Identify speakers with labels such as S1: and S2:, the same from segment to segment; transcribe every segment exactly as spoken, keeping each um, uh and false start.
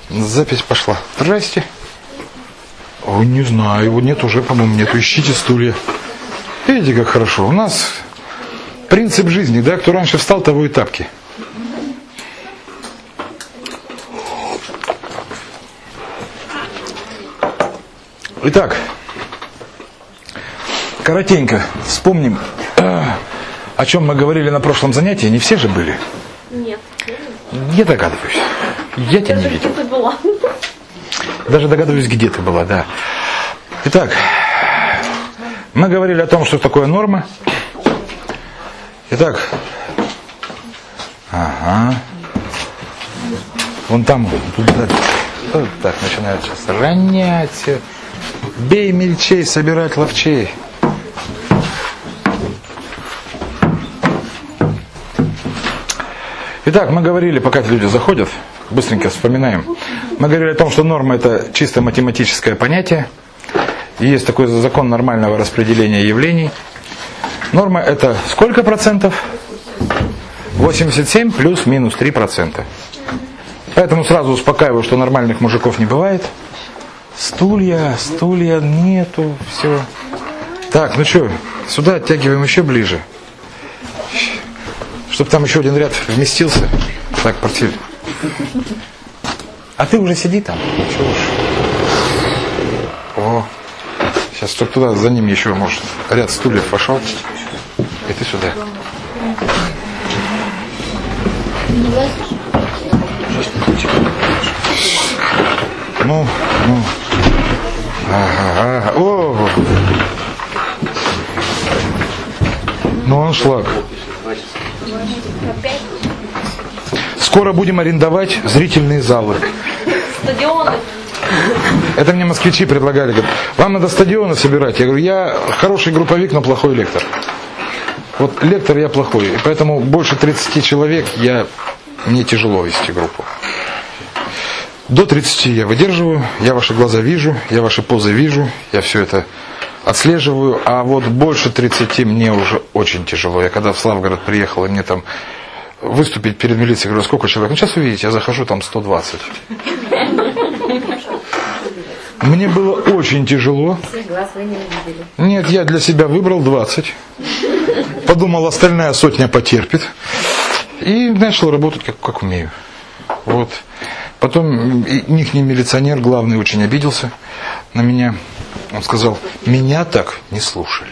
S1: Запись пошла. Здрасте. Ой, не знаю, его нет уже, по-моему, нету. Ищите стулья. Видите, как хорошо. У нас принцип жизни, да, кто раньше встал, того и тапки. Итак, коротенько вспомним, о чем мы говорили на прошлом занятии. Не все же были?
S2: Нет.
S1: Я догадываюсь. Я тебя не видел.
S2: Где ты была?
S1: Даже догадываюсь, где ты была, да. Итак, мы говорили о том, что такое норма. Итак, ага. Вон там, туда. Вот так начинают сейчас ронять все. Бей мельчей, собирать ловчей. Итак, мы говорили, пока люди заходят, быстренько вспоминаем. Мы говорили о том, что норма — это чисто математическое понятие. И есть такой закон нормального распределения явлений. Норма — это сколько процентов? восемьдесят семь плюс-минус три процента. Поэтому сразу успокаиваю, что нормальных мужиков не бывает. Стулья, стулья нету, все. Так, ну что, сюда оттягиваем еще ближе. Чтобы там еще один ряд вместился. Так, портфель. А ты уже сиди там. Чего уж. О, сейчас чтобы туда, за ним еще, может, ряд стульев пошел. И ты сюда. Ну, ну. Ага, ага. О! Ну, аншлаг. Скоро будем арендовать зрительные залы.
S2: Стадионы.
S1: Это мне москвичи предлагали. Говорят, вам надо стадионы собирать. Я говорю, я хороший групповик, но плохой лектор. Вот лектор я плохой. И поэтому больше тридцати человек я, мне тяжело вести группу. До тридцати я выдерживаю, я ваши глаза вижу, я ваши позы вижу, я все это отслеживаю, а вот больше тридцати мне уже очень тяжело. Я когда в Славгород приехал, и мне там выступить перед милицией, говорю, сколько человек? Ну, сейчас увидите, я захожу, там сто двадцать. Мне было очень тяжело.
S2: Глаз вы не увидели.
S1: Нет, я для себя выбрал двадцать. Подумал, остальная сотня потерпит. И начал работать, как, как умею. Вот. Потом ихний милиционер, главный, очень обиделся на меня. Он сказал, меня так не слушали.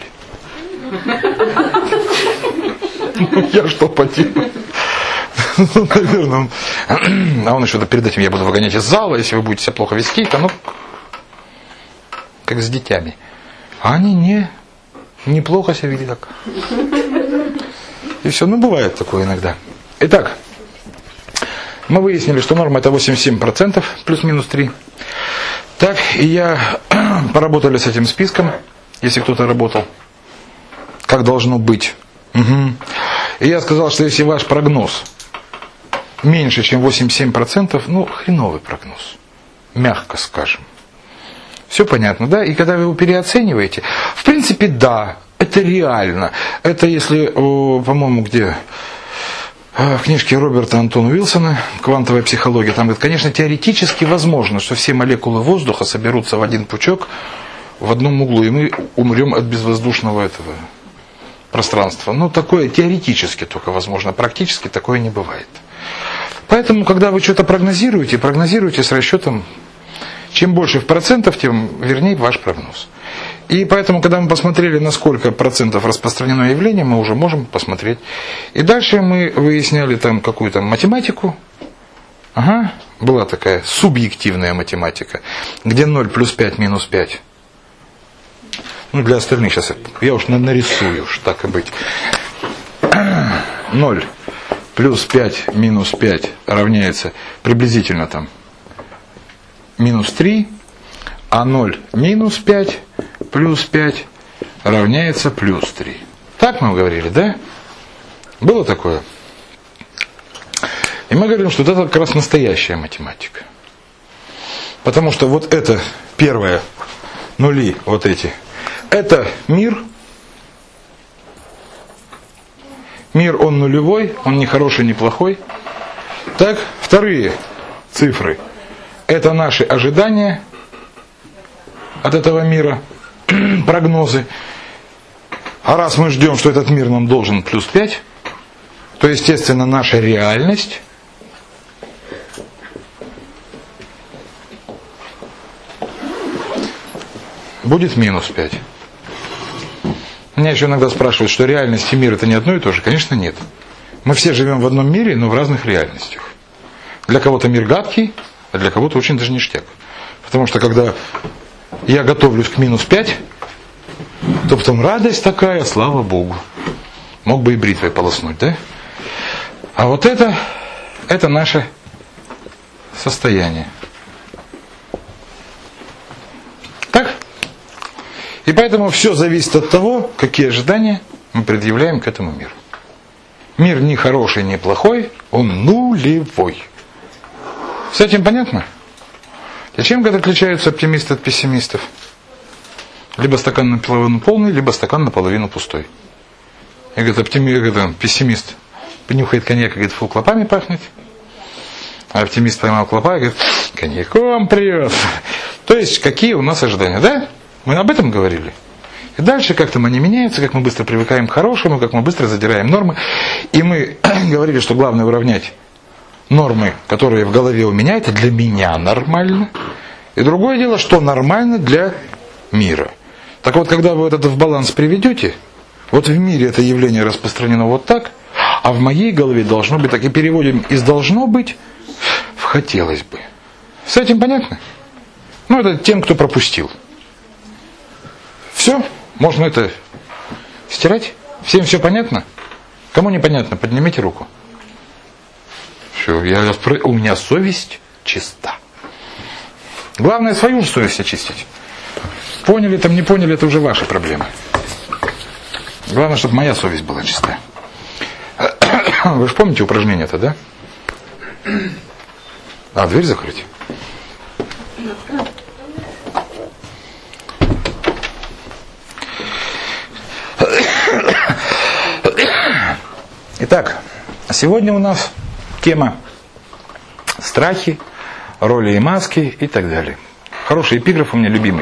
S1: Я что поделаю? Наверное. А он еще перед этим, я буду выгонять из зала, если вы будете себя плохо вести, то ну, как с детьми. А они не, неплохо себя вели так. И все, ну бывает такое иногда. Итак, мы выяснили, что норма это восемьдесят семь процентов, плюс-минус три. Так, и я поработали с этим списком, если кто-то работал, как должно быть. Угу. И я сказал, что если ваш прогноз меньше, чем восемьдесят семь процентов, ну, хреновый прогноз, мягко скажем. Все понятно, да? И когда вы его переоцениваете, в принципе, да, это реально. Это если, по-моему, где... В книжке Роберта Антона Уилсона «Квантовая психология», там говорит, конечно, теоретически возможно, что все молекулы воздуха соберутся в один пучок в одном углу, и мы умрем от безвоздушного этого пространства. Но такое теоретически только возможно, практически такое не бывает. Поэтому, когда вы что-то прогнозируете, прогнозируйте с расчетом, чем больше в процентов, тем вернее ваш прогноз. И поэтому, когда мы посмотрели, на сколько процентов распространено явление, мы уже можем посмотреть. И дальше мы выясняли там какую-то математику. Ага, была такая субъективная математика, где ноль плюс пять минус пять. Ну, для остальных сейчас я уж нарисую, уж так и быть. ноль плюс пять минус пять равняется приблизительно там минус три, а ноль минус пять плюс пять равняется плюс три. Так мы говорили, да? Было такое? И мы говорим, что это как раз настоящая математика. Потому что вот это первое, нули, вот эти, это мир. Мир, он нулевой, он не хороший, не плохой. Так, вторые цифры. это наши ожидания от этого мира, прогнозы. А раз мы ждем, что этот мир нам должен плюс пять, то, естественно, наша реальность будет минус пять. Меня еще иногда спрашивают, что реальность и мир это не одно и то же. Конечно, нет. Мы все живем в одном мире, но в разных реальностях. Для кого-то мир гадкий, а для кого-то очень даже ништяк. Потому что когда я готовлюсь к минус пять, то потом радость такая, слава Богу. Мог бы и бритвой полоснуть, да? А вот это, это наше состояние. Так? И поэтому все зависит от того, какие ожидания мы предъявляем к этому миру. Мир не хороший, не плохой, он нулевой. С этим понятно? И чем как отличаются оптимисты от пессимистов? Либо стакан наполовину полный, либо стакан наполовину пустой. И говорит, оптимист, говорит, пессимист понюхает коньяк и говорит, фу, клопами пахнет. А оптимист поймал клопа и говорит, коньяком прет. То есть, какие у нас ожидания, да? Мы об этом говорили. И дальше как-то они меняются, как мы быстро привыкаем к хорошему, как мы быстро задираем нормы. И мы говорили, что главное уравнять нормы, которые в голове у меня, это для меня нормально. И другое дело, что нормально для мира. Так вот, когда вы вот это в баланс приведете, вот в мире это явление распространено вот так, а в моей голове должно быть так. И переводим из «должно быть» в «хотелось бы». С этим понятно? Ну, это тем, кто пропустил. Все? Можно это стирать? Всем все понятно? Кому непонятно, поднимите руку. Все, я, у меня совесть чиста. Главное свою же совесть очистить. Поняли там, не поняли, это уже ваши проблемы. Главное, чтобы моя совесть была чистая. Вы же помните упражнение-то, да? А, дверь закрыть? Итак, сегодня у нас тема страхи, роли и маски и так далее. Хороший эпиграф у меня любимый.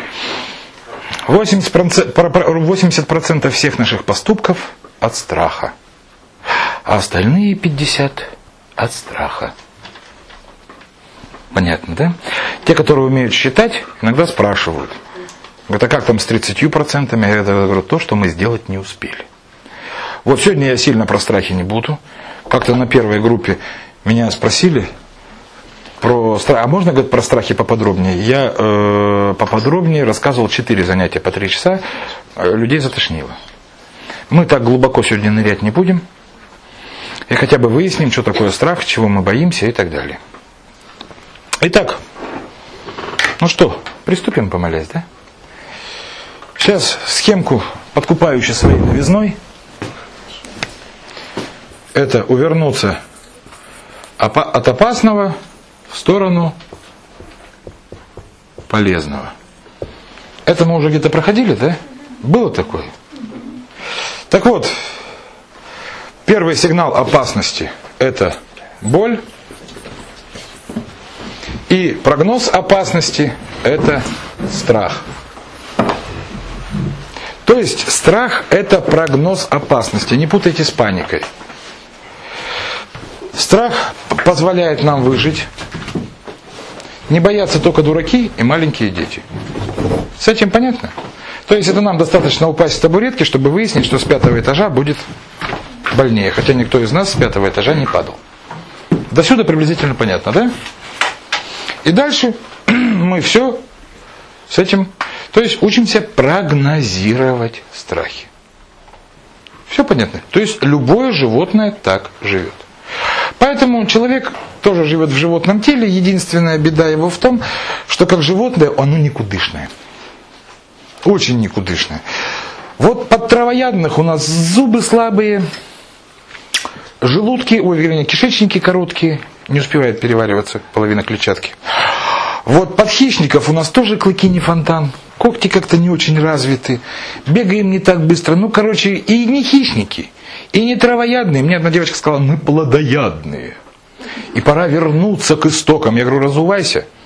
S1: восемьдесят процентов всех наших поступков от страха, а остальные пятьдесят процентов от страха. Понятно, да? Те, которые умеют считать, иногда спрашивают. Говорят, а как там с тридцатью процентами? Я говорю, то, что мы сделать не успели. Вот сегодня я сильно про страхи не буду. Как-то на первой группе меня спросили про страхи. А можно, говорит, про страхи поподробнее? Я э, поподробнее рассказывал четыре занятия по три часа. Людей затошнило. Мы так глубоко сегодня нырять не будем. И хотя бы выясним, что такое страх, чего мы боимся и так далее. Итак, ну что, приступим, помолясь, да? Сейчас схемку, подкупающую своей новизной. Это увернуться от опасного в сторону полезного. Это мы уже где-то проходили, да? Было такое? Так вот, первый сигнал опасности – это боль. И прогноз опасности – это страх. То есть страх – это прогноз опасности. Не путайте с паникой. Страх позволяет нам выжить. Не боятся только дураки и маленькие дети. С этим понятно? То есть это нам достаточно упасть с табуретки, чтобы выяснить, что с пятого этажа будет больнее. Хотя никто из нас с пятого этажа не падал. До сюда приблизительно понятно, да? И дальше мы все с этим... То есть учимся прогнозировать страхи. Все понятно? То есть любое животное так живет. Поэтому человек тоже живет в животном теле. Единственная беда его в том, что как животное оно никудышное. Очень никудышное. Вот под травоядных у нас зубы слабые, желудки, ой, вернее, кишечники короткие, не успевает перевариваться половина клетчатки. Вот под хищников у нас тоже клыки не фонтан, когти как-то не очень развиты, бегаем не так быстро. Ну, короче, и не хищники, и не травоядные. Мне одна девочка сказала, мы плодоядные. И пора вернуться к истокам. Я говорю, разувайся.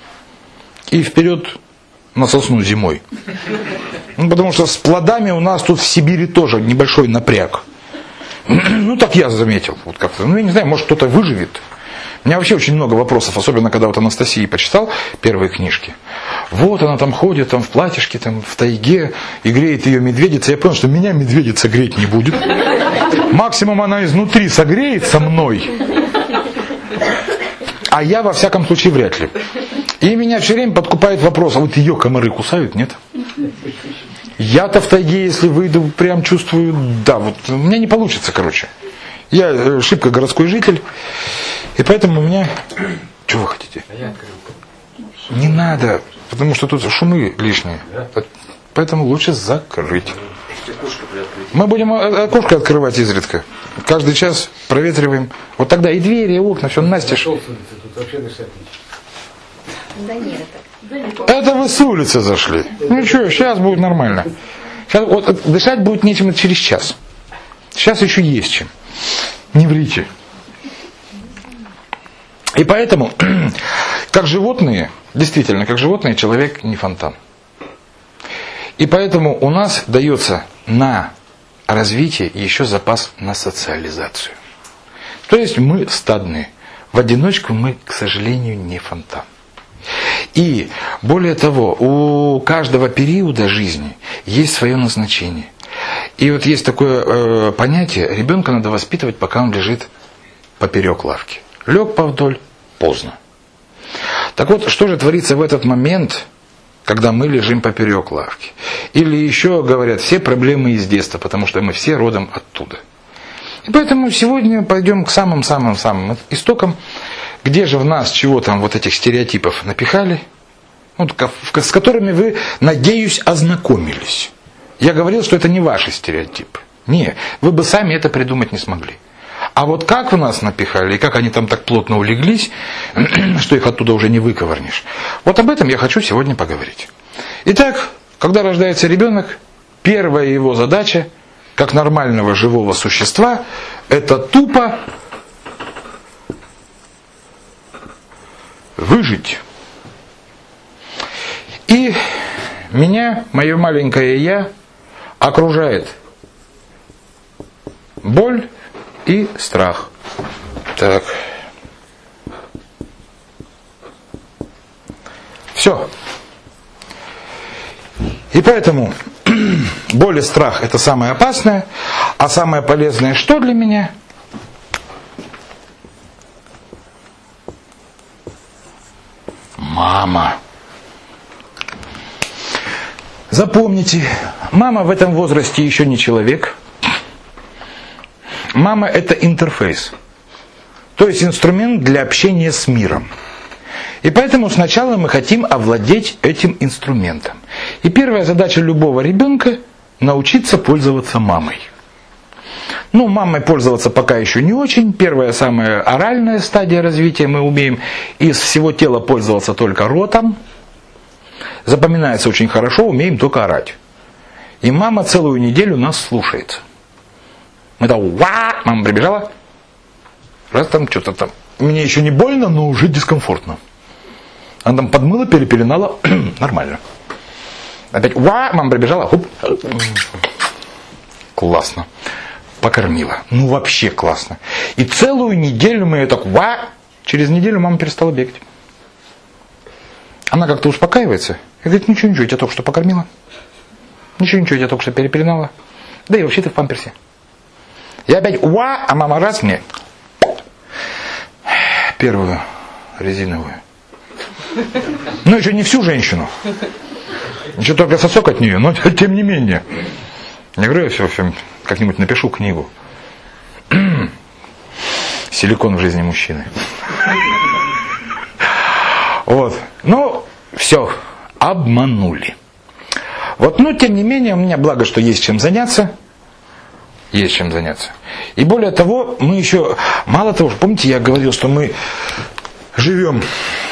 S1: и вперед на сосну зимой. Ну, потому что с плодами у нас тут в Сибири тоже небольшой напряг. Ну, так я заметил. Вот как-то. Ну, я не знаю, может, кто-то выживет. У меня вообще очень много вопросов, особенно когда вот Анастасии почитал первые книжки. Вот она там ходит, там в платьишке, там в тайге, и греет ее медведица. Я понял, что меня медведица греть не будет. Максимум она изнутри согреется мной. А я, во всяком случае, вряд ли. И меня все время подкупает вопрос, а вот ее комары кусают, нет? Я-то в тайге, если выйду, прям чувствую, да, вот у меня не получится, короче. Я шибко городской житель, и поэтому у меня... Что вы хотите? Не надо, потому что тут шумы лишние. Поэтому лучше закрыть. Мы будем окошко открывать изредка. Каждый час проветриваем. Вот тогда и двери, и окна, все настежь.
S2: Да нет.
S1: Это вы с улицы зашли. Ну что, сейчас будет нормально. Сейчас, вот, дышать будет нечем через час. Сейчас еще есть чем. Не врите. И поэтому, как животные, действительно, как животные, человек не фонтан. И поэтому у нас дается на развитие еще запас на социализацию. То есть мы стадные. В одиночку мы, к сожалению, не фонтан. И более того, у каждого периода жизни есть свое назначение. И вот есть такое э, понятие, ребенка надо воспитывать, пока он лежит поперек лавки. Лег повдоль, поздно. Так вот, что же творится в этот момент, когда мы лежим поперек лавки? Или еще говорят, все проблемы из детства, потому что мы все родом оттуда. И поэтому сегодня пойдем к самым-самым-самым истокам, где же в нас чего там вот этих стереотипов напихали, вот, с которыми вы, надеюсь, ознакомились. Я говорил, что это не ваши стереотипы. Не, вы бы сами это придумать не смогли. А вот как в нас напихали, и как они там так плотно улеглись, что их оттуда уже не выковырнешь. Вот об этом я хочу сегодня поговорить. Итак, когда рождается ребенок, первая его задача, как нормального живого существа, это тупо выжить. И меня, мое маленькое я, окружает боль и страх. Так. Все. И поэтому боль и страх — это самое опасное, а самое полезное что для меня? Мама. Запомните, мама в этом возрасте еще не человек. Мама — это интерфейс, то есть инструмент для общения с миром. И поэтому сначала мы хотим овладеть этим инструментом. И первая задача любого ребенка — научиться пользоваться мамой. Ну, мамой пользоваться пока еще не очень. Первая, самая оральная стадия развития, мы умеем из всего тела пользоваться только ротом. Запоминается очень хорошо, умеем только орать. И мама целую неделю нас слушается. Мы там, ва, мама прибежала, раз там что-то там. Мне еще не больно, но уже дискомфортно. Она там подмыла, перепеленала, нормально. Опять, ва, мама прибежала, хоп. Классно. Покормила. Ну вообще классно. И целую неделю мы ее так, ва, через неделю мама перестала бегать. Она как-то успокаивается и говорит, ничего, ничего, я тебя только что покормила. Ничего, ничего, я тебя только что перепеленала. Да и вообще ты в памперсе. Я опять, уа, а мама раз мне первую резиновую. Ну, еще не всю женщину. Еще только сосок от нее, но тем не менее. Я говорю, я все, все как-нибудь напишу книгу. Силикон в жизни мужчины. Вот. Ну, все, обманули. Вот, но тем не менее, у меня благо, что есть чем заняться. Есть чем заняться. И более того, мы еще, мало того, помните, я говорил, что мы живем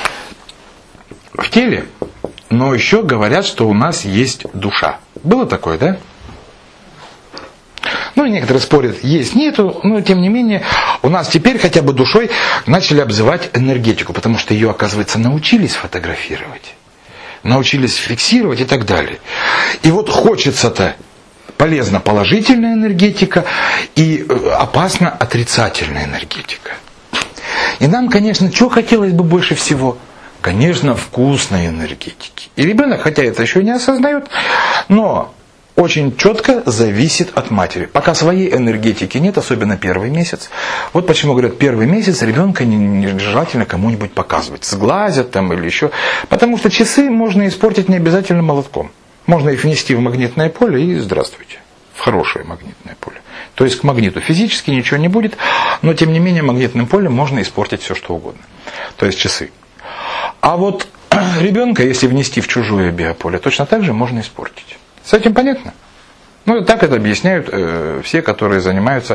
S1: в теле, но еще говорят, что у нас есть душа. Было такое, да? Ну, некоторые спорят, есть, нету, но тем не менее, у нас теперь хотя бы душой начали обзывать энергетику, потому что ее, оказывается, научились фотографировать. научились фиксировать и так далее. И вот хочется-то полезна положительная энергетика и опасна отрицательная энергетика. И нам, конечно, что хотелось бы больше всего? Конечно, вкусной энергетики. И ребенок, хотя это еще не осознает, но очень четко зависит от матери. Пока своей энергетики нет, особенно первый месяц. Вот почему говорят, первый месяц ребенка нежелательно кому-нибудь показывать. Сглазят там или еще. Потому что часы можно испортить не обязательно молотком. Можно их внести в магнитное поле и здравствуйте. В хорошее магнитное поле. То есть к магниту физически ничего не будет, но тем не менее магнитным полем можно испортить все что угодно. То есть часы. А вот ребенка, если внести в чужое биополе, точно так же можно испортить. С этим понятно? Ну, так это объясняют э, все, которые занимаются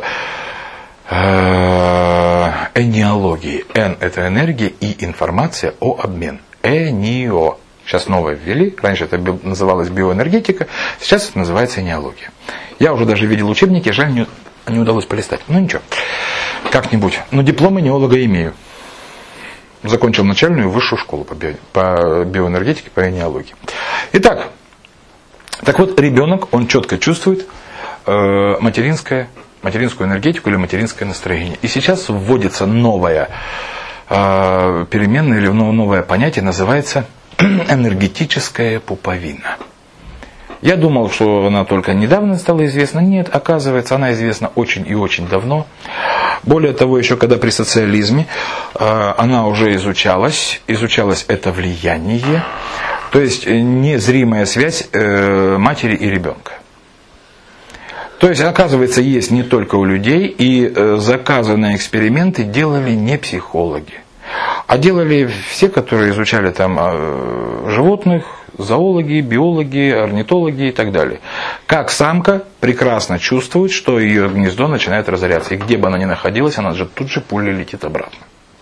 S1: э, энеологией. Эн – это энергия и информация о обмен. Энио. Сейчас новое ввели. Раньше это называлось биоэнергетика, сейчас это называется энеология. Я уже даже видел учебники, жаль, не, не удалось полистать. Ну ничего, как-нибудь. Но диплом энеолога имею. Закончил начальную и высшую школу по, био, по биоэнергетике, по энеологии. Итак, так вот, ребенок, он четко чувствует э, материнское, материнскую энергетику или материнское настроение. И сейчас вводится новая э, переменная или новое понятие, называется энергетическая пуповина. Я думал, что она только недавно стала известна. Нет, оказывается, она известна очень и очень давно. Более того, еще когда при социализме э, она уже изучалась. Изучалось это влияние. То есть незримая связь э, матери и ребенка. То есть, оказывается, есть не только у людей. И э, заказанные эксперименты делали не психологи. А делали все, которые изучали там э, животных, зоологи, биологи, орнитологи и так далее. Как самка прекрасно чувствует, что ее гнездо начинает разоряться. И где бы она ни находилась, она же тут же пулей летит обратно.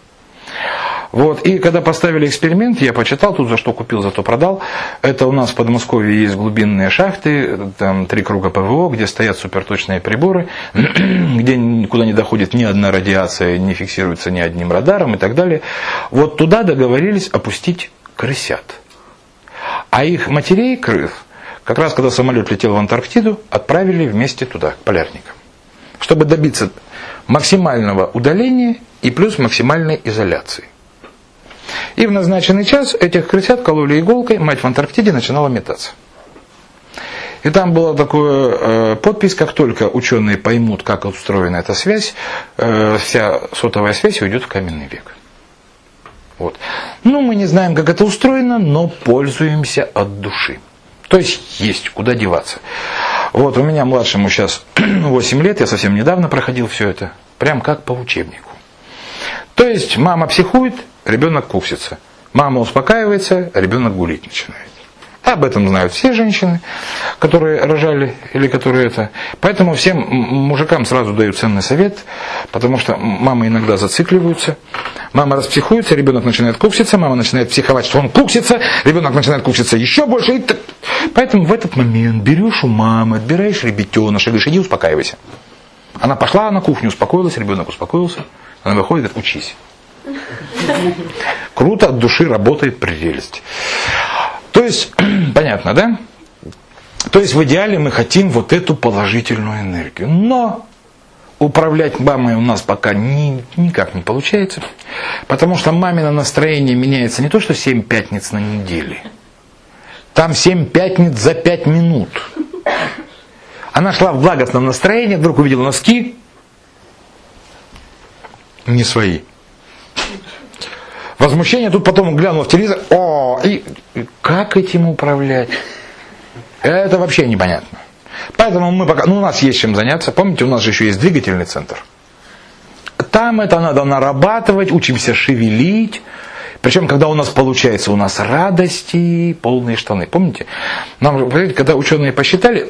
S1: Вот. И когда поставили эксперимент, я почитал, тут за что купил, зато продал. Это у нас в Подмосковье есть глубинные шахты, там три круга ПВО, где стоят суперточные приборы, где никуда не доходит ни одна радиация, не фиксируется ни одним радаром и так далее. Вот туда договорились опустить крысят. А их матерей, крыс, как раз когда самолет летел в Антарктиду, отправили вместе туда, к полярникам. Чтобы добиться максимального удаления и плюс максимальной изоляции. И в назначенный час этих крысят кололи иголкой, мать в Антарктиде начинала метаться. И там была такая э, подпись, как только ученые поймут, как устроена эта связь, э, вся сотовая связь уйдет в каменный век. Вот. Ну, мы не знаем, как это устроено, но пользуемся от души. То есть есть куда деваться. Вот у меня младшему сейчас восемь лет, я совсем недавно проходил все это, прям как по учебнику. То есть мама психует, ребенок куксится. Мама успокаивается, ребенок гулить начинает. Об этом знают все женщины, которые рожали или которые это. Поэтому всем мужикам сразу дают ценный совет, потому что мамы иногда зацикливаются. Мама распсихуется, ребенок начинает кукситься, мама начинает психовать, что он куксится, ребенок начинает кукситься еще больше. И поэтому в этот момент берешь у мамы, отбираешь ребятеныша и говоришь, иди успокаивайся. Она пошла на кухню, успокоилась, ребенок успокоился. Она выходит и говорит, учись. Круто, от души работает прелесть. То есть, понятно, да? То есть в идеале мы хотим вот эту положительную энергию. Но управлять мамой у нас пока ни, никак не получается. Потому что мамино настроение меняется не то, что семь пятниц на неделе. Там семь пятниц за пять минут. Она шла в благостном настроении, вдруг увидела носки. Не свои. Возмущение, тут потом глянула в телевизор. О, и как этим управлять? Это вообще непонятно. Поэтому мы пока, ну у нас есть чем заняться. Помните, у нас же еще есть двигательный центр. Там это надо нарабатывать, учимся шевелить. Причем, когда у нас получается, у нас радости, полные штаны. Помните? Нам, когда ученые посчитали,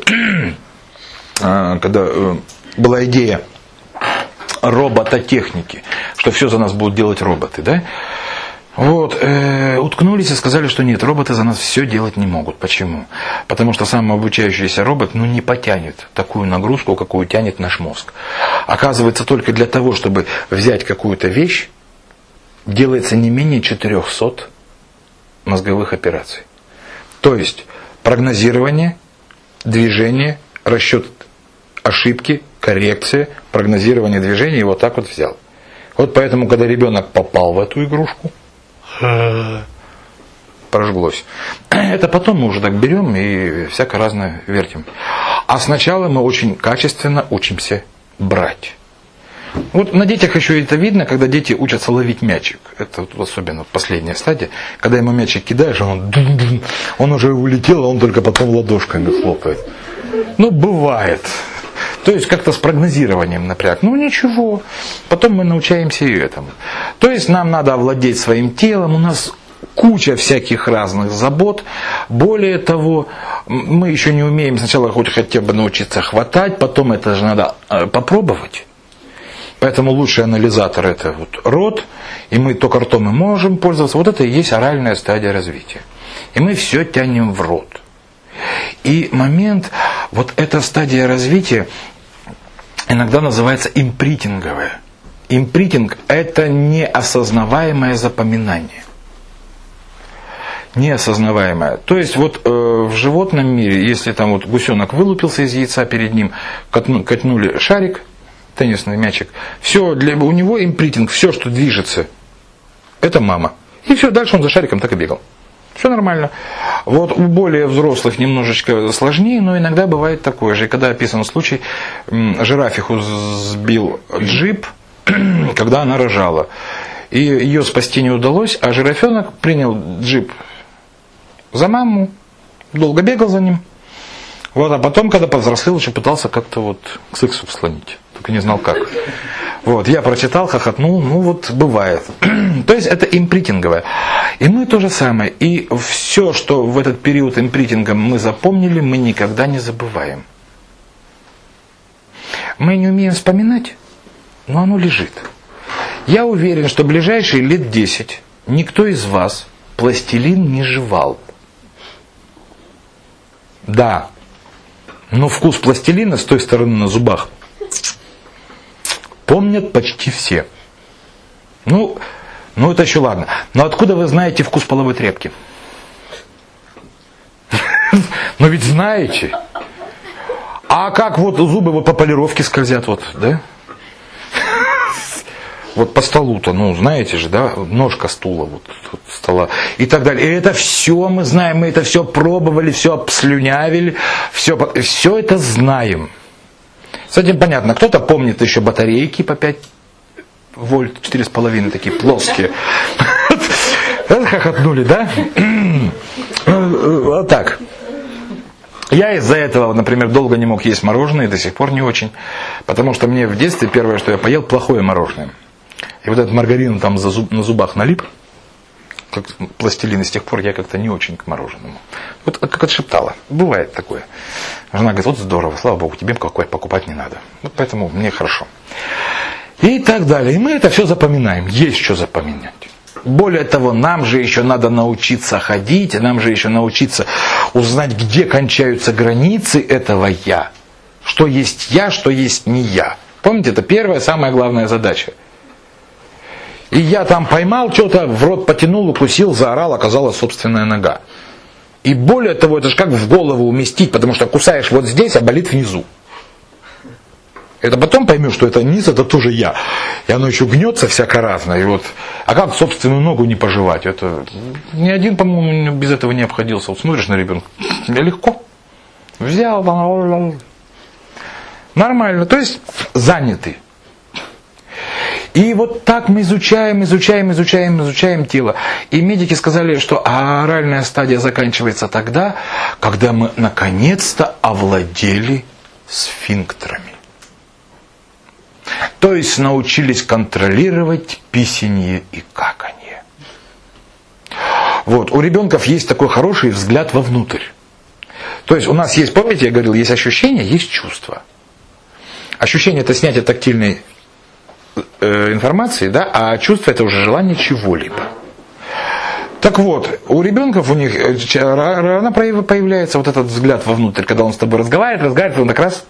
S1: когда была идея робототехники, что все за нас будут делать роботы, да? Вот, э, уткнулись и сказали, что нет, роботы за нас все делать не могут. Почему? Потому что самообучающийся робот, ну, не потянет такую нагрузку, какую тянет наш мозг. Оказывается, только для того, чтобы взять какую-то вещь, делается не менее четырехсот мозговых операций. То есть прогнозирование, движение, расчет ошибки, коррекция, прогнозирование движения, и вот так вот взял. Вот поэтому, когда ребенок попал в эту игрушку, прожглось. Это потом мы уже так берем и всяко разное вертим. А сначала мы очень качественно учимся брать. Вот на детях еще это видно, когда дети учатся ловить мячик. Это вот особенно последняя стадия. Когда ему мячик кидаешь, он, он уже улетел, а он только потом ладошками хлопает. Ну, бывает. То есть как-то с прогнозированием напряг. Ну ничего. Потом мы научаемся и этому. То есть нам надо овладеть своим телом. У нас куча всяких разных забот. Более того, мы еще не умеем сначала хоть хотя бы научиться хватать, потом это же надо попробовать. Поэтому лучший анализатор это вот рот, и мы только ртом и можем пользоваться. Вот это и есть оральная стадия развития. И мы все тянем в рот. И момент, вот эта стадия развития иногда называется импритинговая. Импритинг это неосознаваемое запоминание. Неосознаваемое. То есть вот э, в животном мире, если там вот гусенок вылупился из яйца перед ним, катну, катнули шарик, теннисный мячик, все, для, у него импритинг, все, что движется, это мама. И все, дальше он за шариком так и бегал. Все нормально. Вот у более взрослых немножечко сложнее, но иногда бывает такое же. И когда описан случай, жирафиху сбил джип, когда она рожала. И ее спасти не удалось, а жирафенок принял джип за маму, долго бегал за ним. Вот, а потом, когда повзрослел, еще пытался как-то вот к сексу склонить. Только не знал как. Вот, я прочитал, хохотнул, ну вот бывает. То есть это импритинговое. И мы то же самое. И все, что в этот период импритинга мы запомнили, мы никогда не забываем. Мы не умеем вспоминать, но оно лежит. Я уверен, что в ближайшие лет десять никто из вас пластилин не жевал. Да. Но вкус пластилина с той стороны на зубах помнят почти все. Ну, ну это еще ладно. Но откуда вы знаете вкус половой тряпки? Но ведь знаете. А как вот зубы вот по полировке скользят, вот, да? Вот по столу-то, ну, знаете же, да, ножка стула, вот, вот стола и так далее. И это все мы знаем, мы это все пробовали, все обслюнявили, все, все это знаем. С этим понятно. Кто-то помнит еще батарейки по пять вольт, четыре с половиной, такие плоские. Хохотнули, да? Вот так. Я из-за этого, например, долго не мог есть мороженое, и до сих пор не очень. Потому что мне в детстве первое, что я поел, плохое мороженое. И вот этот маргарин там за зуб, на зубах налип, как пластилин, и с тех пор я как-то не очень к мороженому. Вот как отшептала. Бывает такое. Жена говорит, вот здорово, слава богу, тебе какое покупать не надо. Вот поэтому мне хорошо. И так далее. И мы это все запоминаем. Есть что запоминать. Более того, нам же еще надо научиться ходить, нам же еще научиться узнать, где кончаются границы этого «я». Что есть «я», что есть не «я». Помните, это первая, самая главная задача. И я там поймал что-то, в рот потянул, укусил, заорал, оказалась собственная нога. И более того, это же как в голову уместить, потому что кусаешь вот здесь, а болит внизу. Это потом поймешь, что это низ, это тоже я. И оно еще гнется всяко разное. И вот, а как собственную ногу не пожевать? Это ни один, по-моему, без этого не обходился. Вот смотришь на ребенка, тебе легко. Взял, нормально. То есть заняты. И вот так мы изучаем, изучаем, изучаем, изучаем тело. И медики сказали, что оральная стадия заканчивается тогда, когда мы наконец-то овладели сфинктерами. То есть научились контролировать писанье и каканье. Вот, у ребенков есть такой хороший взгляд вовнутрь. То есть у нас есть, помните, я говорил, есть ощущения, есть чувства. Ощущение это снятие тактильной э, информации, да, а чувство это уже желание чего-либо. Так вот, у ребенков у них рано появляется вот этот взгляд вовнутрь, когда он с тобой разговаривает, разговаривает, он как раз...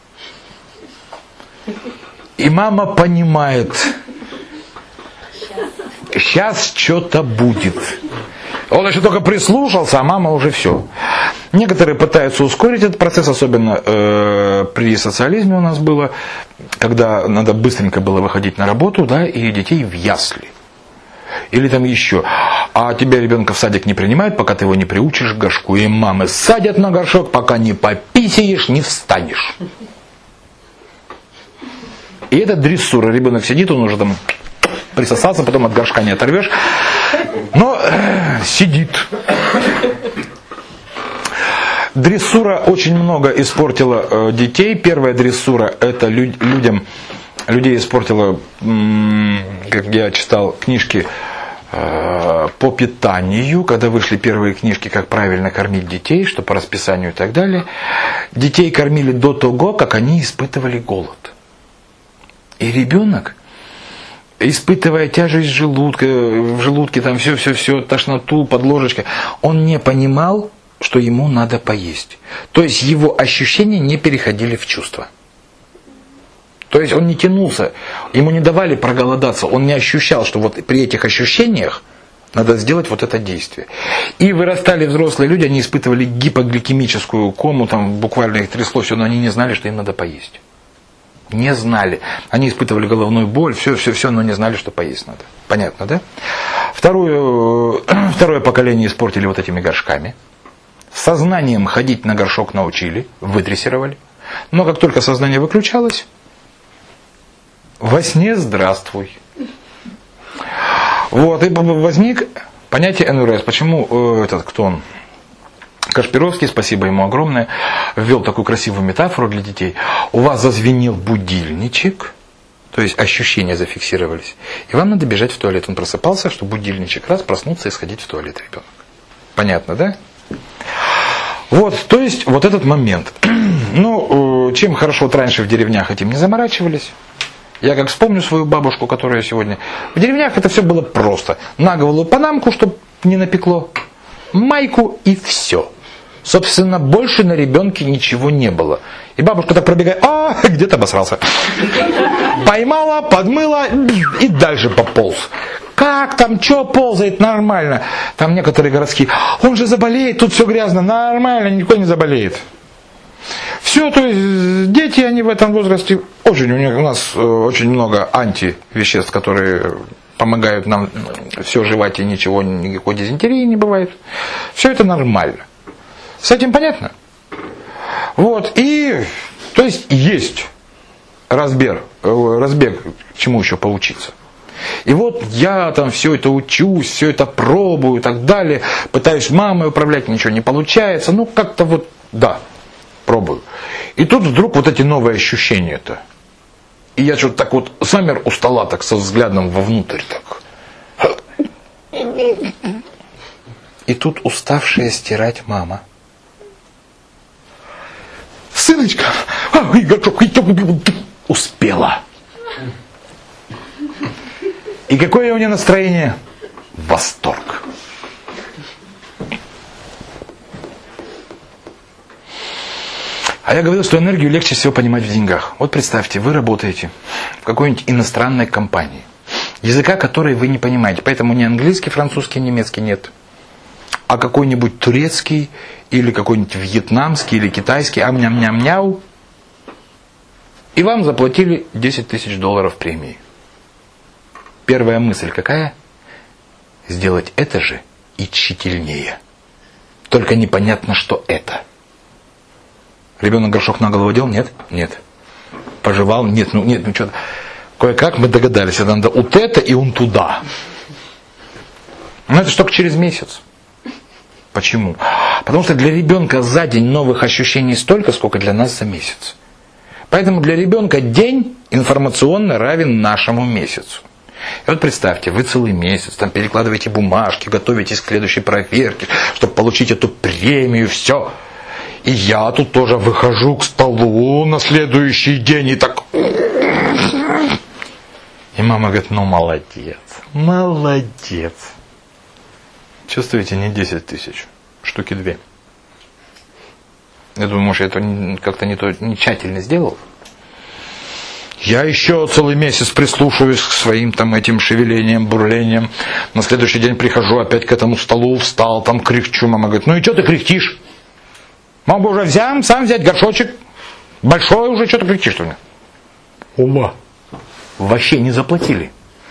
S1: И мама понимает, сейчас что-то будет. Он еще только прислушался, а мама уже все. Некоторые пытаются ускорить этот процесс, особенно э, при социализме у нас было, когда надо быстренько было выходить на работу, да, и детей в ясли. Или там еще. А тебя ребенка в садик не принимают, пока ты его не приучишь к горшку. И мамы садят на горшок, пока не пописаешь, не встанешь. И это дрессура. Ребенок сидит, он уже там присосался, потом от горшка не оторвешь. Но э, сидит. Дрессура очень много испортила э, детей. Первая дрессура это лю- людям, людей испортила, м- как я читал книжки э, по питанию, когда вышли первые книжки, как правильно кормить детей, что по расписанию и так далее. Детей кормили до того, как они испытывали голод. И ребенок, испытывая тяжесть желудка, в желудке там все-все-все, тошноту под ложечкой, он не понимал, что ему надо поесть. То есть его ощущения не переходили в чувства. То есть он не тянулся, ему не давали проголодаться, он не ощущал, что вот при этих ощущениях надо сделать вот это действие. И вырастали взрослые люди, они испытывали гипогликемическую кому, там буквально их трясло все, но они не знали, что им надо поесть. Не знали. Они испытывали головную боль, все-все-все, но не знали, что поесть надо. Понятно, да? Второе, второе поколение испортили вот этими горшками. Сознанием ходить на горшок научили, выдрессировали. Но как только сознание выключалось, во сне здравствуй. Вот, и возник понятие эн эр эс. Почему этот, кто он? Кашпировский, спасибо ему огромное, ввел такую красивую метафору для детей. У вас зазвенел будильничек, то есть ощущения зафиксировались, и вам надо бежать в туалет. Он просыпался, чтобы будильничек раз, проснуться и сходить в туалет ребенок. Понятно, да? Вот, то есть вот этот момент. Ну, чем хорошо вот раньше в деревнях этим не заморачивались. Я как вспомню свою бабушку, которая сегодня... В деревнях это все было просто. Наголовую панамку, чтобы не напекло, майку и все. Собственно, больше на ребенке ничего не было. И бабушка так пробегает, а, где-то обосрался. Поймала, подмыла и дальше пополз. Как там, что ползает, нормально. Там некоторые городские, он же заболеет, тут все грязно, нормально, никто не заболеет. Все, то есть дети, они в этом возрасте, очень, у, них, у нас очень много антивеществ, которые помогают нам все жевать и ничего, никакой дизентерии не бывает. Все это нормально. С этим понятно? Вот, и, то есть, есть разбег, разбег, чему еще поучиться. И вот я там все это учусь, все это пробую и так далее, пытаюсь мамой управлять, ничего не получается, ну как-то вот, да, пробую. И тут вдруг вот эти новые ощущения-то. И я что-то так вот замер у стола, так со взглядом вовнутрь, так. И тут уставшая стирать мама. Сыночка, успела. И какое у нее настроение? Восторг. А я говорил, что энергию легче всего понимать в деньгах. Вот представьте, вы работаете в какой-нибудь иностранной компании, языка которой вы не понимаете, поэтому ни английский, французский, немецкий нет, а какой-нибудь турецкий или какой-нибудь вьетнамский или китайский, ам-ням-ням-няу, и вам заплатили десять тысяч долларов премии. Первая мысль какая? Сделать это же и тщательнее. Только непонятно, что это. Ребенок горшок на голову одел? Нет? Нет. Пожевал? Нет, ну нет, ну что-то. Кое-как мы догадались, это надо вот это и он туда. Но это ж только через месяц. Почему? Потому что для ребенка за день новых ощущений столько, сколько для нас за месяц. Поэтому для ребенка день информационно равен нашему месяцу. И вот представьте, вы целый месяц там перекладываете бумажки, готовитесь к следующей проверке, чтобы получить эту премию, все. И я тут тоже выхожу к столу на следующий день и так... И мама говорит, ну молодец, молодец. Чувствуете, не десять тысяч, штуки две. Я думаю, может, я это как-то не, то, не тщательно сделал. Я еще целый месяц прислушиваюсь к своим там этим шевелениям, бурлениям. На следующий день прихожу опять к этому столу, встал, там кряхчу. Мама говорит, ну и что ты кряхтишь? Мог бы уже взять, сам взять горшочек. Большой уже, что ты кряхтишь, что ли? Ума. Вообще не заплатили.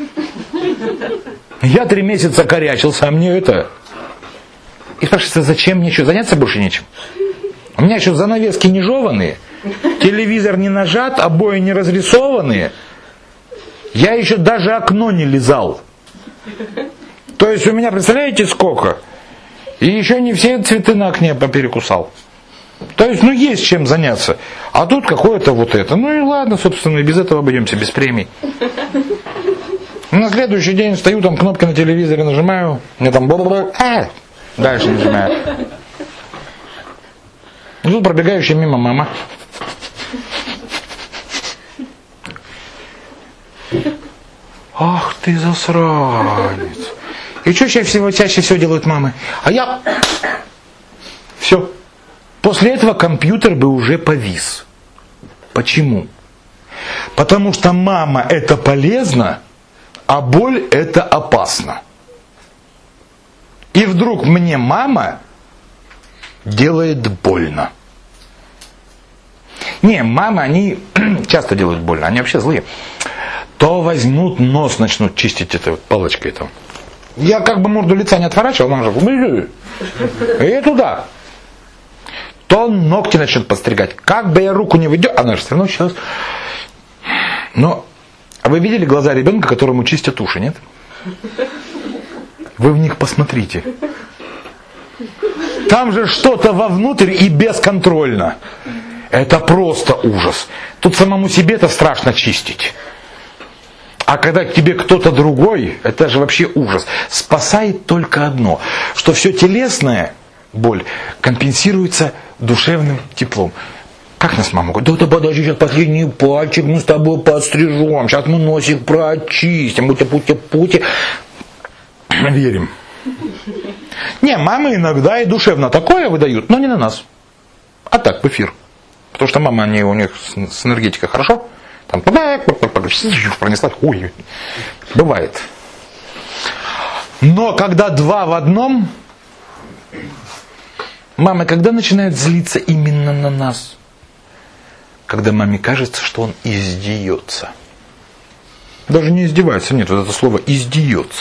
S1: Я три месяца корячился, а мне это... И спрашивается, зачем мне что, заняться больше нечем? У меня еще занавески не жеванные, телевизор не нажат, обои не разрисованные. Я еще даже окно не лизал. То есть у меня, представляете, сколько? И еще не все цветы на окне поперекусал. То есть, ну, есть чем заняться. А тут какое-то вот это. Ну и ладно, собственно, и без этого обойдемся, без премий. На следующий день стою, там кнопки на телевизоре нажимаю. Мне там... А! Дальше нажимаю. И тут пробегающая мимо мама. Ах ты засранец. И что чаще всего, чаще всего делают мамы? А я... Все. После этого компьютер бы уже повис. Почему? Потому что мама это полезно, а боль это опасно. И вдруг мне мама делает больно. Не, мамы, они часто делают больно, они вообще злые. То возьмут нос, начнут чистить этой вот палочкой там. Я как бы морду лица не отворачивал, мама же, и туда. То ногти начнут подстригать. Как бы я руку не выдел, она же все равно сейчас. Но, а вы видели глаза ребенка, которому чистят уши, нет? Вы в них посмотрите. Там же что-то вовнутрь и бесконтрольно. Это просто ужас. Тут самому себе-то страшно чистить. А когда к тебе кто-то другой, это же вообще ужас. Спасает только одно, что все телесное, боль, компенсируется душевным теплом. Как нас мама говорит, да, да подожди, сейчас последний пальчик мы с тобой подстрижем, сейчас мы носик прочистим, пути-пути-пути. Верим. Не, мамы иногда и душевно такое выдают, но не на нас. А так, в эфир. Потому что мама, они, у них с энергетикой хорошо. Там пронеслась. Ой, бывает. Но когда два в одном, мамы когда начинают злиться именно на нас? Когда маме кажется, что он издеется. Даже не издевается, нет, вот это слово издеется.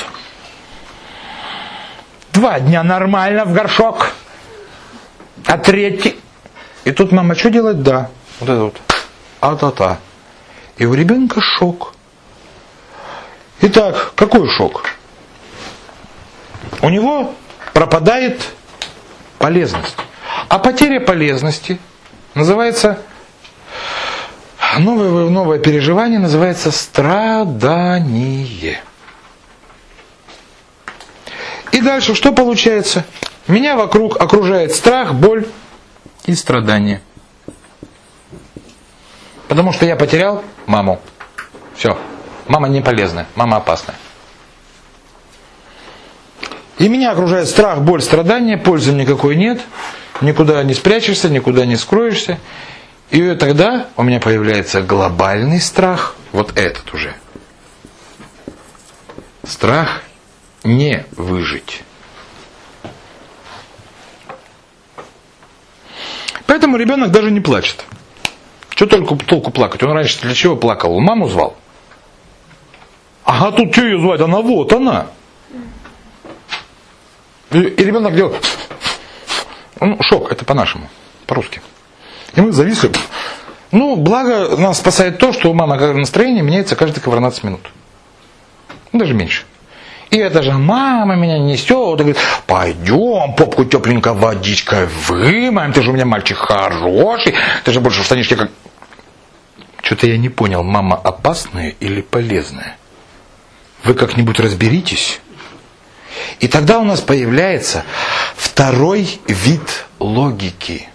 S1: Два дня нормально в горшок, а третий... И тут мама что делает? Да, вот это вот. А-та-та. И у ребенка шок. Итак, какой шок? У него пропадает полезность. А потеря полезности называется... Новое, новое переживание называется страдание. И дальше что получается? Меня вокруг окружает страх, боль и страдание. Потому что я потерял маму. Все. Мама не полезная, мама опасная. И меня окружает страх, боль, страдание, пользы никакой нет. Никуда не спрячешься, никуда не скроешься. И тогда у меня появляется глобальный страх, вот этот уже. Страх не выжить. Поэтому ребенок даже не плачет. Что только толку плакать? Он раньше для чего плакал? Он маму звал. Ага, тут что ее звать? Она вот, она. И, и ребенок делает... Ну, шок, это по-нашему, по-русски. И мы зависли. Ну, благо нас спасает то, что у мамы настроение меняется каждые двенадцать минут. Ну, даже меньше. И это же мама меня несет, и говорит, пойдем, попку тепленько водичкой вымоем, ты же у меня мальчик хороший, ты же больше в штанишке как... Что-то я не понял, мама опасная или полезная? Вы как-нибудь разберитесь? И тогда у нас появляется второй вид логики.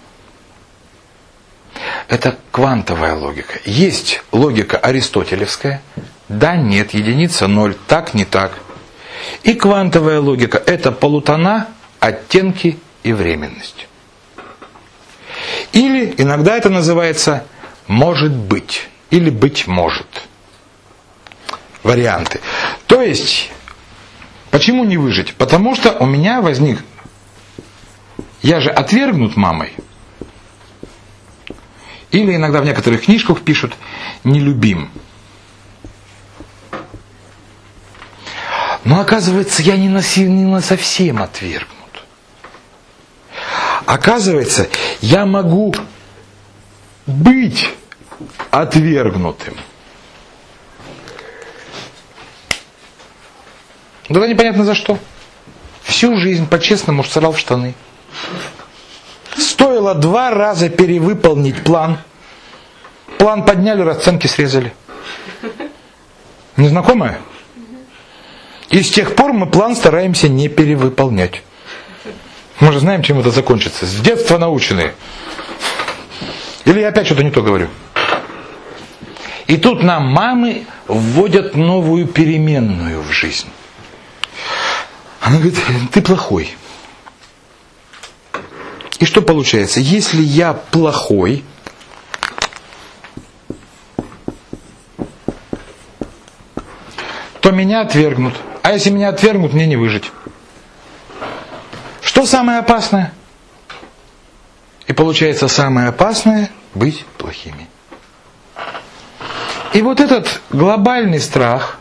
S1: Это квантовая логика. Есть логика аристотелевская. Да, нет, единица, ноль, так, не так. И квантовая логика – это полутона, оттенки и временность. Или иногда это называется «может быть». или быть может. Варианты. То есть, почему не выжить? Потому что у меня возник, я же отвергнут мамой. Или иногда в некоторых книжках пишут «нелюбим». Но оказывается, я не на, не на совсем отвергнут. Оказывается, я могу быть отвергнутым. Да непонятно за что. Всю жизнь по-честному срал в штаны. Стоило два раза перевыполнить план. План подняли, расценки срезали. Незнакомое? И с тех пор мы план стараемся не перевыполнять. Мы же знаем, чем это закончится. С детства научены. Или я опять что-то не то говорю. И тут нам мамы вводят новую переменную в жизнь. Она говорит, ты плохой. И что получается? Если я плохой, то меня отвергнут. А если меня отвергнут, мне не выжить. Что самое опасное? И получается, самое опасное – быть плохими. И вот этот глобальный страх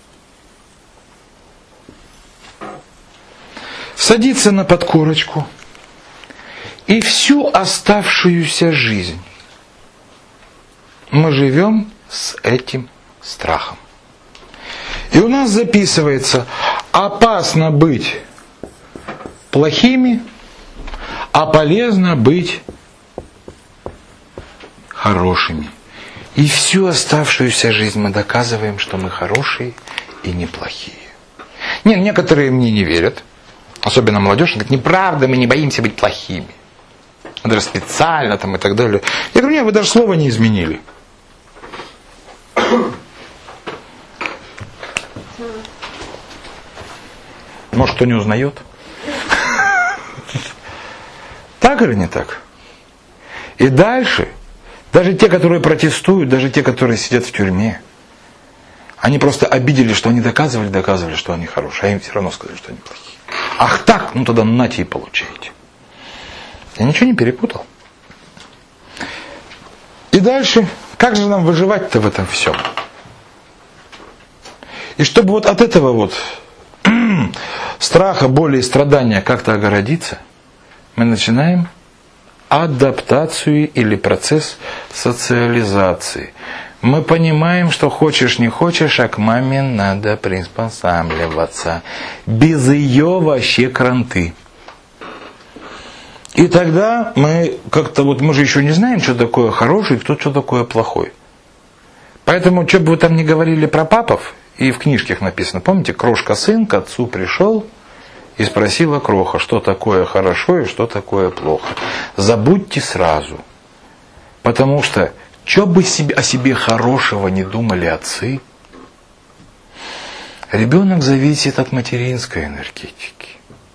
S1: садится на подкорочку, и всю оставшуюся жизнь мы живем с этим страхом. И у нас записывается: опасно быть плохими, а полезно быть хорошими. И всю оставшуюся жизнь мы доказываем, что мы хорошие и неплохие. Нет, некоторые мне не верят, особенно молодежь, говорит, неправда, мы не боимся быть плохими. Даже специально там и так далее. Я говорю, нет, вы даже слова не изменили. Может, кто не узнает? Так или не так? И дальше, даже те, которые протестуют, даже те, которые сидят в тюрьме, они просто обиделись, что они доказывали, доказывали, что они хорошие, а им все равно сказали, что они плохие. Ах так, ну тогда нате и получаете. Я ничего не перепутал. И дальше, как же нам выживать-то в этом всем? И чтобы вот от этого вот страха, боли и страдания как-то огородиться, мы начинаем адаптацию или процесс социализации. Мы понимаем, что хочешь не хочешь, а к маме надо приспосабливаться. Без ее вообще кранты. И тогда мы как-то вот, мы же еще не знаем, что такое хороший, кто что такое плохой. Поэтому, что бы вы там ни говорили про папов, и в книжках написано, помните, крошка-сын к отцу пришел и спросила кроха, что такое хорошо и что такое плохо. Забудьте сразу. Потому что, что бы себе, о себе хорошего не думали отцы, ребенок зависит от материнской энергетики.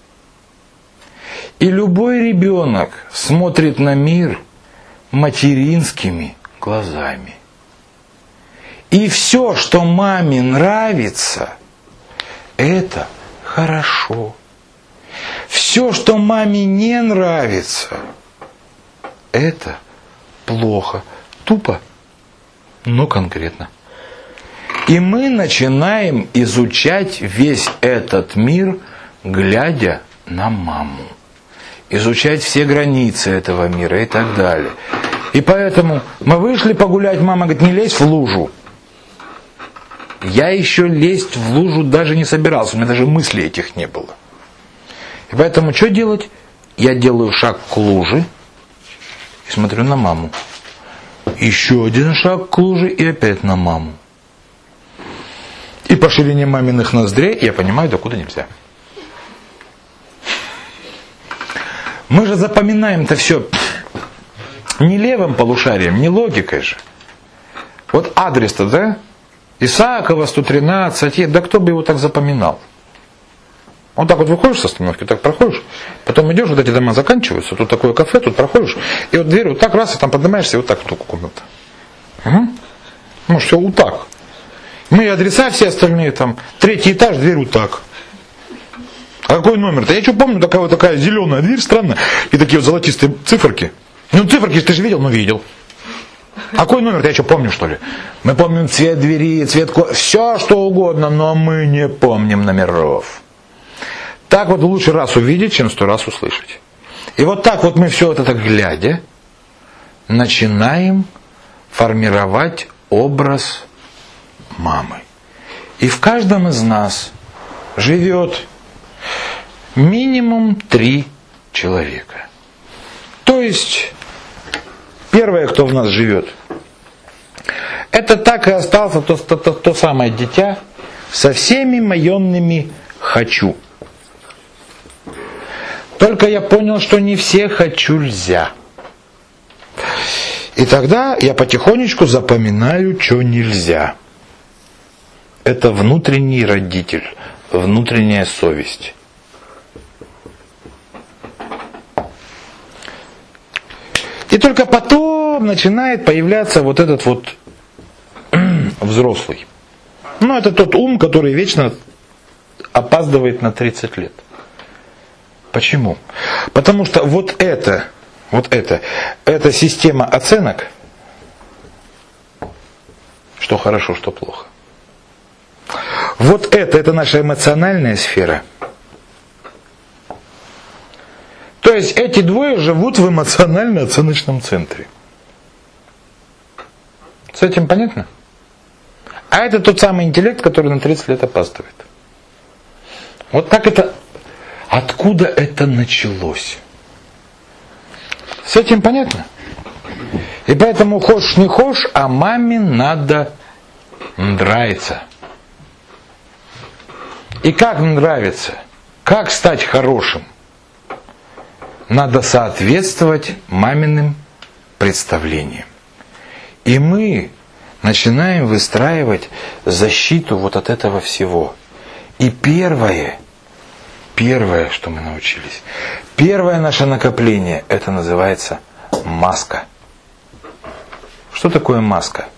S1: И любой ребенок смотрит на мир материнскими глазами. И все, что маме нравится, это хорошо. Все, что маме не нравится, это плохо. Тупо, но конкретно. И мы начинаем изучать весь этот мир, глядя на маму. Изучать все границы этого мира и так далее. И поэтому мы вышли погулять, мама говорит, не лезь в лужу. Я еще лезть в лужу даже не собирался, у меня даже мыслей этих не было. И поэтому что делать? Я делаю шаг к луже и смотрю на маму. Еще один шаг к луже и опять на маму. И по ширине маминых ноздрей я понимаю, докуда нельзя. Мы же запоминаем-то все не левым полушарием, не логикой же. Вот адрес-то, да? Исаакова, сто тринадцать, да кто бы его так запоминал? Вот так вот выходишь с остановки, так проходишь, потом идешь, вот эти дома заканчиваются, тут такое кафе, тут проходишь, и вот дверь вот так раз, и там поднимаешься, и вот так в ту комнату. Угу. Ну, все вот так. Мы адреса все остальные там. Третий этаж, дверь вот так. А какой номер-то? Я что помню, такая вот такая зеленая дверь, странная. И такие вот золотистые циферки. Ну, циферки ты же видел, ну видел. А какой номер-то я что помню, что ли? Мы помним цвет двери, цвет... Все, что угодно, но мы не помним номеров. Так вот лучше раз увидеть, чем сто раз услышать. И вот так вот мы все это так глядя, начинаем формировать образ мамы. И в каждом из нас живет минимум три человека. То есть, первое, кто в нас живет, это так и остался то, то, то, то самое дитя со всеми моими «хочу». Только я понял, что не все «хочу» нельзя. И тогда я потихонечку запоминаю, что нельзя. Это внутренний родитель, внутренняя совесть. И только потом начинает появляться вот этот вот взрослый. Ну, это тот ум, который вечно опаздывает на тридцать лет. Почему? Потому что вот это, вот это, это система оценок, что хорошо, что плохо. Вот это, это наша эмоциональная сфера. То есть эти двое живут в эмоционально-оценочном центре. С этим понятно? А это тот самый интеллект, который на тридцать лет опаздывает. Вот так это... Откуда это началось? С этим понятно? И поэтому хочешь не хочешь, а маме надо нравиться. И как нравится? Как стать хорошим? Надо соответствовать маминым представлениям. И мы начинаем выстраивать защиту вот от этого всего. И первое, первое, что мы научились, первое наше накопление, это называется маска. Что такое маска?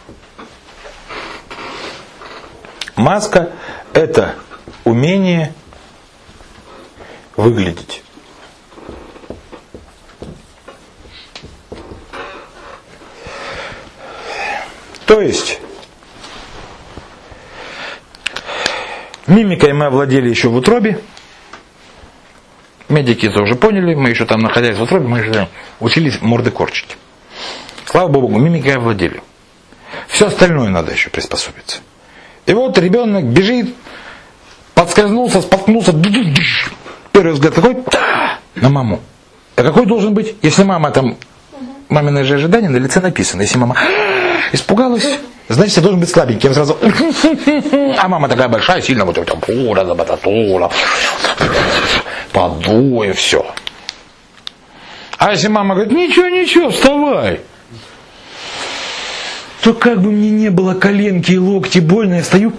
S1: Маска – это умение выглядеть. То есть, мимикой мы овладели еще в утробе. Медики это уже поняли, мы еще там, находясь в утробе, мы еще учились морды корчить. Слава Богу, мимикой овладели. Все остальное надо еще приспособиться. И вот ребенок бежит, подскользнулся, споткнулся, первый взгляд какой? На маму. А какой должен быть? Если мама там, маминое же ожидание на лице написано. Если мама испугалась, значит, я должен быть слабеньким. Сразу. А мама такая большая, сильно вот там пура, забататула, подуем, все. А если мама говорит, ничего, ничего, вставай. То как бы мне не было коленки и локти больно, я стою.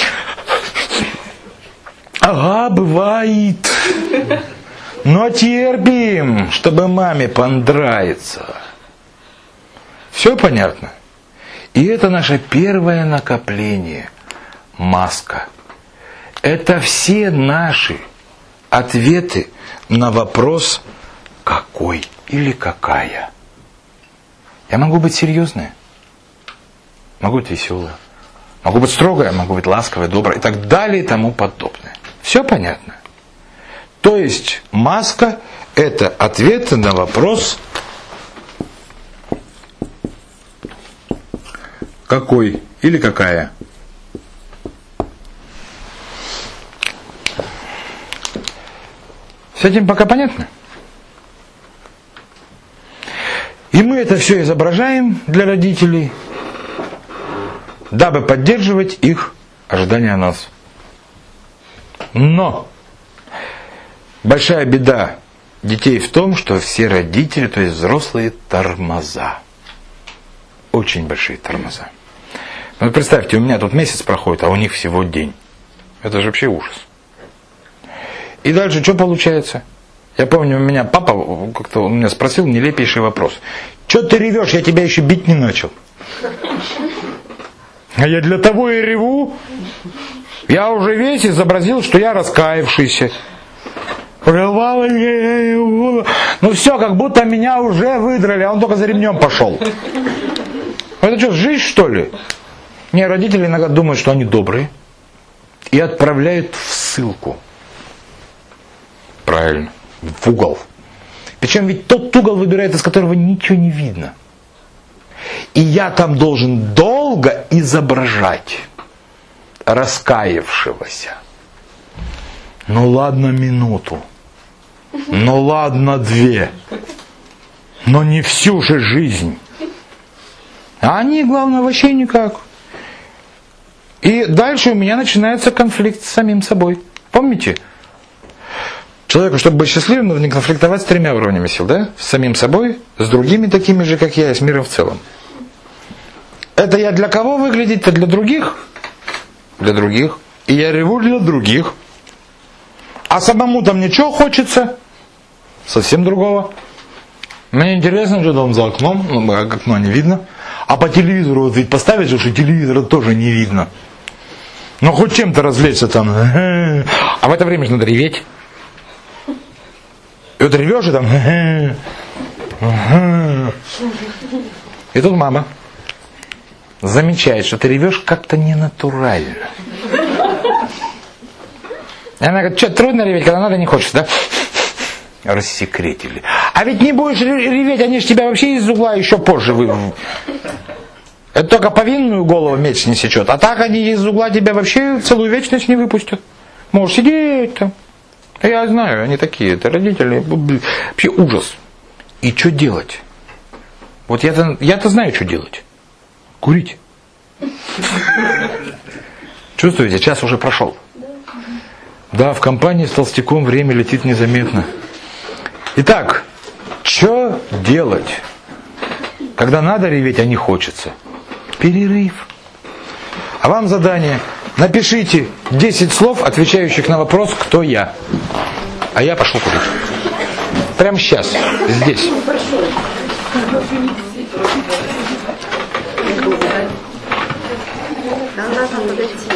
S1: Ага, бывает. Но терпим, чтобы маме понравится. Все понятно? И это наше первое накопление. Маска. Это все наши ответы на вопрос «какой» или «какая». Я могу быть серьезной, могу быть веселая, могу быть строгая, могу быть ласковая, добрая и так далее и тому подобное. Все понятно? То есть маска – это ответы на вопрос «какой» или «какая». С этим пока понятно? И мы это все изображаем для родителей, дабы поддерживать их ожидания о нас. Но большая беда детей в том, что все родители, то есть взрослые, тормоза. Очень большие тормоза. Ну, представьте, у меня тут месяц проходит, а у них всего день. Это же вообще ужас. И дальше что получается? Я помню, у меня папа как-то он меня спросил нелепейший вопрос. Что ты ревешь, я тебя еще бить не начал. А я для того и реву. Я уже весь изобразил, что я раскаявшийся. Рвало, ну все, как будто меня уже выдрали, а он только за ремнем пошел. Это что, жизнь, что ли? Не, родители иногда думают, что они добрые, и отправляют в ссылку. Правильно, в угол. Причем ведь тот угол выбирает, из которого ничего не видно. И я там должен долго изображать раскаявшегося. Ну ладно минуту, ну ладно две, но не всю же жизнь. А они, главное, вообще никак. И дальше у меня начинается конфликт с самим собой. Помните? Человеку, чтобы быть счастливым, нужно конфликтовать с тремя уровнями сил, да? С самим собой, с другими такими же, как я, и с миром в целом. Это я для кого выглядеть-то? Для других? Для других. И я реву для других. А самому-то мне что хочется? Совсем другого. Мне интересно, что там за окном. Ну, окно не видно. А по телевизору вот ведь поставить же, что телевизора тоже не видно. Ну хоть чем-то развлечься там. А в это время же надо реветь. И вот ревешь и там... И тут мама замечает, что ты ревешь как-то ненатурально. И она говорит, что, трудно реветь, когда надо, не хочется, да? Рассекретили. А ведь не будешь реветь, они же тебя вообще из угла еще позже вы... Это только повинную голову меч не сечет. А так они из угла тебя вообще целую вечность не выпустят. Можешь сидеть там. Я знаю, они такие, это родители. Вообще ужас. И что делать? Вот я-то, я-то знаю, что делать. Курить. Чувствуете, час уже прошел. Да, в компании с толстяком время летит незаметно. Итак, что делать? Когда надо реветь, а не хочется. Перерыв. А вам задание. Напишите десять слов, отвечающих на вопрос, кто я. А я пошел курить. Прямо сейчас, здесь.
S2: Нам нужно подойти.